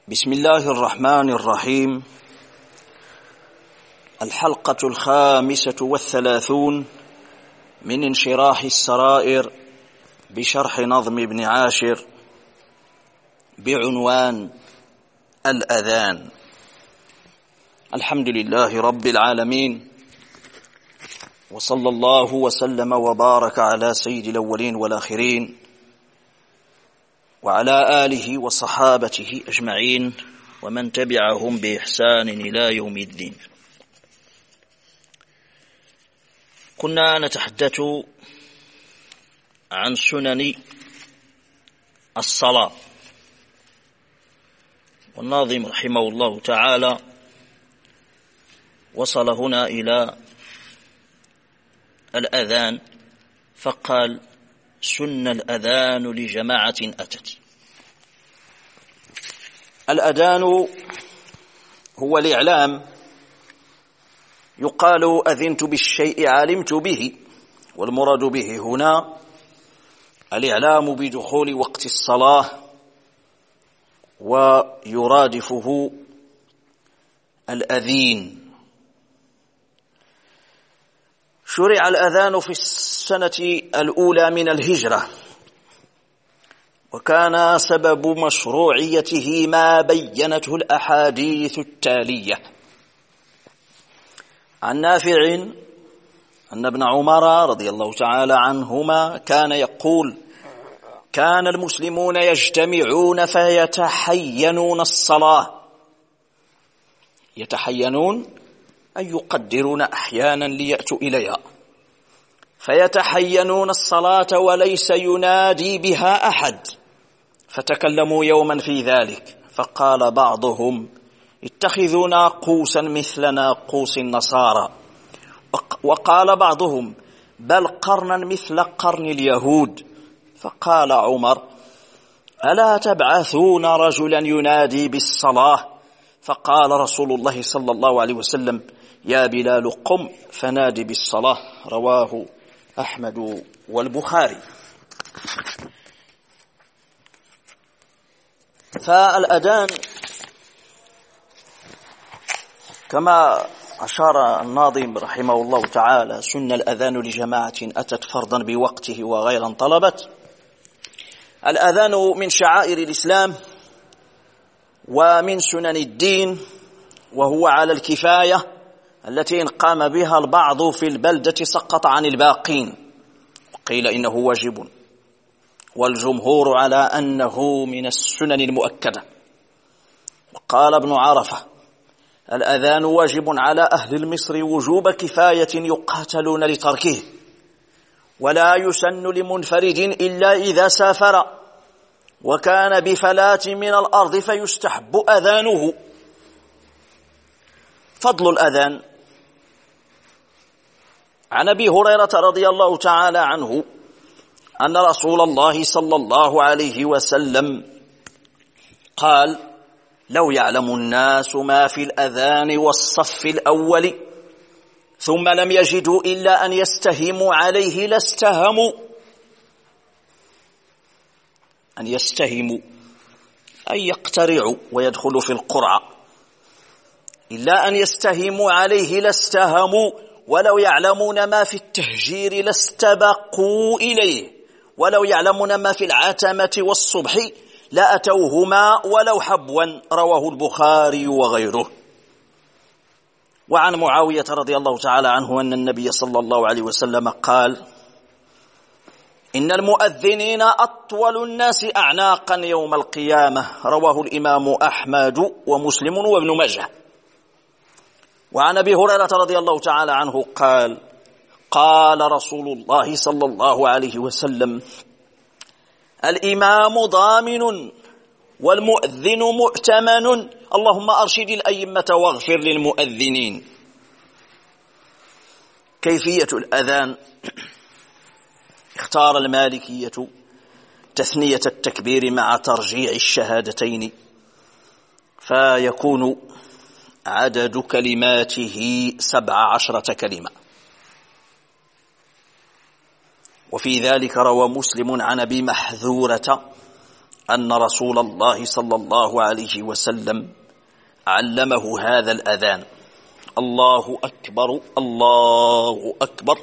بسم الله الرحمن الرحيم. الحلقة 35 من انشراح السرائر بشرح نظم ابن عاشر بعنوان الأذان. الحمد لله رب العالمين، وصلى الله وسلم وبارك على سيد الأولين والآخرين وعلى آله وصحابته أجمعين ومن تبعهم بإحسان إلى يوم الدين. كنا نتحدث عن سنن الصلاة، والناظم رحمه الله تعالى وصل هنا إلى الأذان فقال: سن الأذان لجماعة أتت. الأذان هو الإعلام، يقال أذنت بالشيء علمت به، والمراد به هنا الإعلام بدخول وقت الصلاة، ويرادفه الأذين. شرع الأذان في السنة الأولى من الهجرة، وكان سبب مشروعيته ما بينته الأحاديث التالية: عن نافع أن ابن عمر رضي الله تعالى عنهما كان يقول: كان المسلمون يجتمعون فيتحينون الصلاة. يتحينون أي يقدرون أحيانا ليأتوا إليها، فيتحينون الصلاة وليس ينادي بها أحد. فتكلموا يوما في ذلك، فقال بعضهم: اتخذوا ناقوسا مثل ناقوس النصارى. وقال بعضهم: بل قرنا مثل قرن اليهود. فقال عمر: ألا تبعثون رجلا ينادي بالصلاة؟ فقال رسول الله صلى الله عليه وسلم: يا بلال قم فنادي بالصلاة. رواه أحمد والبخاري. فالأذان كما أشار الناظم رحمه الله تعالى: سن الأذان لجماعة أتت فرضا بوقته وغيرا طلبت. الأذان من شعائر الإسلام ومن سنن الدين، وهو على الكفاية التي إن قام بها البعض في البلدة سقط عن الباقين، وقيل إنه واجب، والجمهور على أنه من السنن المؤكدة. وقال ابن عرفة: الأذان واجب على أهل مصر وجوب كفاية يقاتلون لتركه، ولا يسن لمنفرد إلا إذا سافر، وكان بفلاة من الأرض فيستحب أذانه. فضل الأذان: عن أبي هريرة رضي الله تعالى عنه أن رسول الله صلى الله عليه وسلم قال: لو يعلم الناس ما في الأذان والصف الأول ثم لم يجدوا إلا أن يستهموا عليه لاستهموا. أن يستهموا أي يقترعوا ويدخلوا في القرعة، إلا أن يستهموا عليه لاستهموا. ولو يعلمون ما في التهجير لاستبقوا إليه، ولو يعلمون ما في العتمة والصبح لأتوهما ولو حبوا. رواه البخاري وغيره. وعن معاوية رضي الله تعالى عنه أن النبي صلى الله عليه وسلم قال: إن المؤذنين أطول الناس أعناقا يوم القيامة. رواه الإمام أحمد ومسلم وابن ماجه. وعن أبي هريرة رضي الله تعالى عنه قال: قال رسول الله صلى الله عليه وسلم: الإمام ضامن والمؤذن مؤتمن، اللهم أرشد الأئمة واغفر للمؤذنين. كيفية الأذان: اختار المالكية تثنية التكبير مع ترجيع الشهادتين، فيكون عدد كلماته 17 كلمة. وفي ذلك روى مسلم عن أبي محذورة أن رسول الله صلى الله عليه وسلم علمه هذا الأذان: الله أكبر الله أكبر،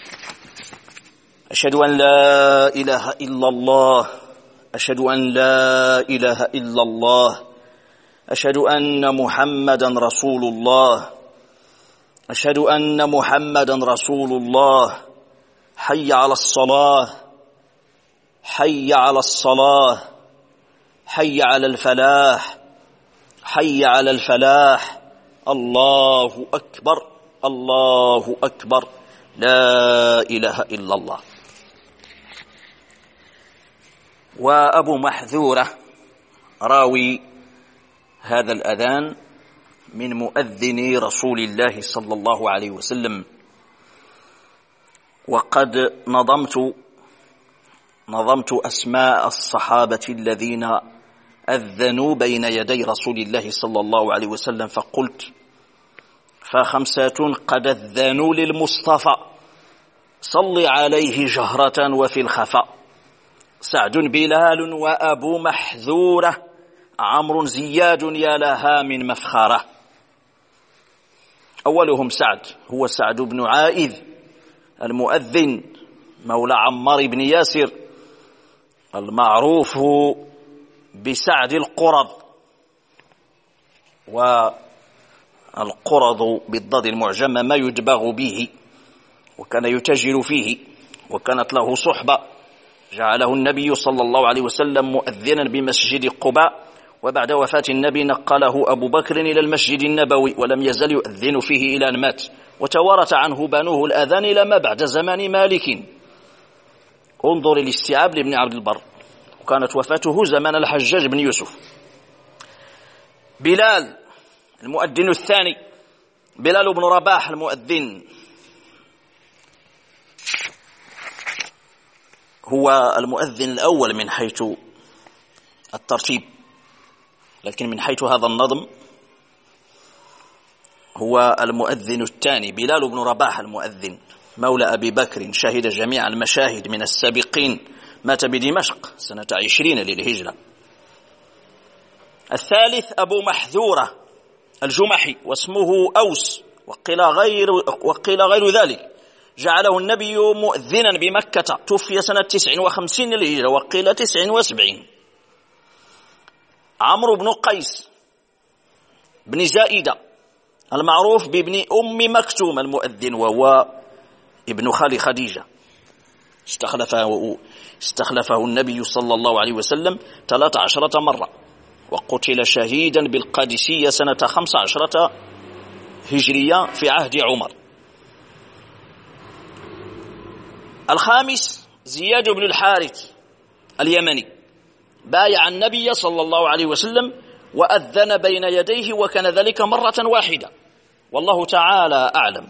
أشهد أن لا إله إلا الله، أشهد أن لا إله إلا الله، أشهد أن محمدا رسول الله، أشهد أن محمدا رسول الله، حي على الصلاة، حي على الصلاة، حي على الفلاح، حي على الفلاح، الله أكبر الله أكبر، لا إله إلا الله. وأبو محذورة راوي هذا الأذان من مؤذن رسول الله صلى الله عليه وسلم. وقد نظمت أسماء الصحابة الذين أذنوا بين يدي رسول الله صلى الله عليه وسلم، فقلت: فخمسة قد أذنوا للمصطفى صل عليه جهرة وفي الخفاء: سعد بلال وأبو محذورة، عمرو زياد يا لها من مفخرة. أولهم سعد، هو سعد بن عائذ المؤذن مولى عمار بن ياسر المعروف بسعد القرظ، والقرظ بالضاد المعجمة ما يدبغ به، وكان يتاجر فيه، وكانت له صحبة جعله النبي صلى الله عليه وسلم مؤذنا بمسجد قباء، وبعد وفاة النبي نقله أبو بكر إلى المسجد النبوي، ولم يزل يؤذن فيه إلى أن مات، وتوارث عنه بنوه الأذان إلى ما بعد زمان مالك. انظر الاستيعاب لابن عبد البر، وكانت وفاته زمان الحجاج بن يوسف. بلال المؤذن الثاني، بلال بن رباح المؤذن، هو المؤذن الأول من حيث الترتيب، لكن من حيث هذا النظم هو المؤذن الثاني. بلال بن رباح المؤذن مولى أبي بكر، شهد جميع المشاهد من السابقين، مات بدمشق سنة 20 للهجرة. الثالث أبو محذورة الجمحي، واسمه أوس، وقيل غير ذلك، جعله النبي مؤذنا بمكة، توفي سنة 59 للهجرة، وقيل 79. عمرو بن قيس بن زائدة المعروف بابن أم مكتوم المؤذن، وهو ابن خال خديجة، استخلفه النبي صلى الله عليه وسلم 13 مرة، وقتل شهيدا بالقادسية سنة 15 هجرية في عهد عمر. الخامس زياد بن الحارث اليمني، بايع النبي صلى الله عليه وسلم وأذن بين يديه، وكان ذلك مرة واحدة، والله تعالى أعلم.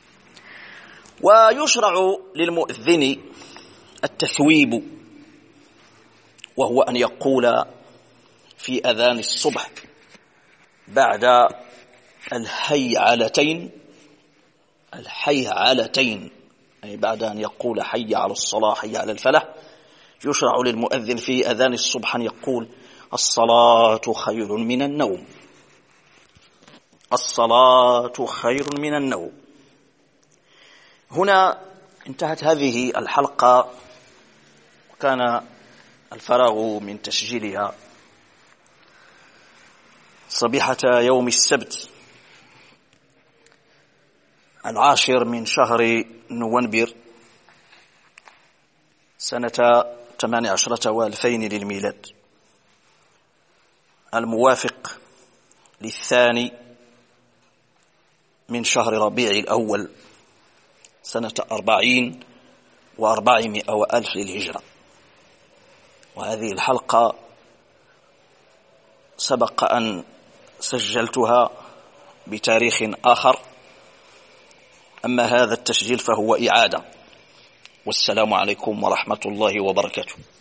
ويشرع للمؤذن التثويب، وهو أن يقول في أذان الصبح بعد الحيعلتين، أي بعد أن يقول حي على الصلاة حي على الفلاح، يشرع للمؤذن في أذان الصبح أن يقول: الصلاة خير من النوم، الصلاة خير من النوم. هنا انتهت هذه الحلقة، وكان الفراغ من تسجيلها صبيحة يوم السبت 10 من شهر نوفمبر سنة 18 و2000 للميلاد، الموافق 2 من شهر ربيع الأول سنة 40 و400 وألف للهجرة. وهذه الحلقة سبق أن سجلتها بتاريخ آخر، أما هذا التسجيل فهو إعادة. والسلام عليكم ورحمة الله وبركاته.